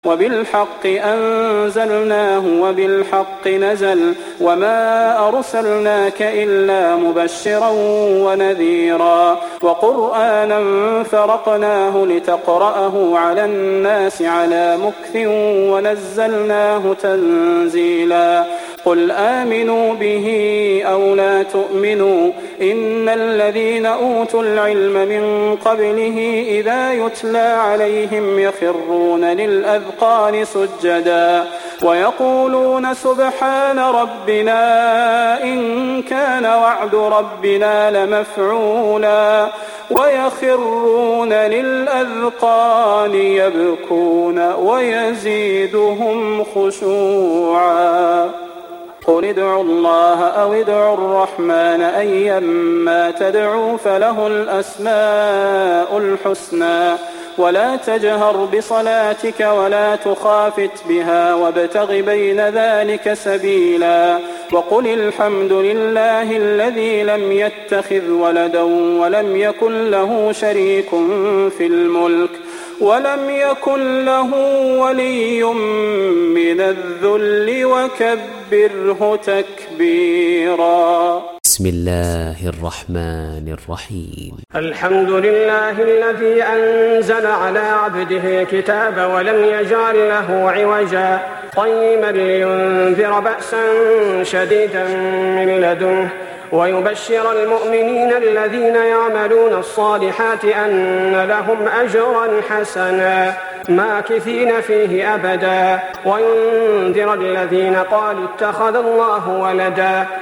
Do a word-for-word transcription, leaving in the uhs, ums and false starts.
وبالحق أنزلناه وبالحق نزل وما أرسلناك إلا مبشرا ونذيرا وقرآنا فرقناه لتقرأه على الناس على مكث ونزلناه تنزيلا قل آمنوا به أو لا تؤمنوا إن الذين أوتوا العلم من قبله إذا يتلى عليهم يخرون للأذقان سجدا ويقولون سبحان ربنا إن كان وعد ربنا لمفعولا ويخرون للأذقان يبكون ويزيدهم خشوعا قل ادعوا الله أو ادعوا الرحمن أيما تدعوا فله الأسماء الحسنى ولا تجهر بصلاتك ولا تخافت بها وابتغ بين ذلك سبيلا وقل الحمد لله الذي لم يتخذ ولدا ولم يكن له شريك في الملك ولم يكن له ولي من الذل وكبره تكبيرا. بسم الله الرحمن الرحيم. الحمد لله الذي أنزل على عبده الكتاب ولم يجعل له عوجا قيما لينذر بأسا شديدا من لدنه ويبشر المؤمنين الذين يعملون الصالحات أن لهم أجرا حسنا ماكثين فيه أبدا وينذر الذين قالوا اتخذ الله ولدا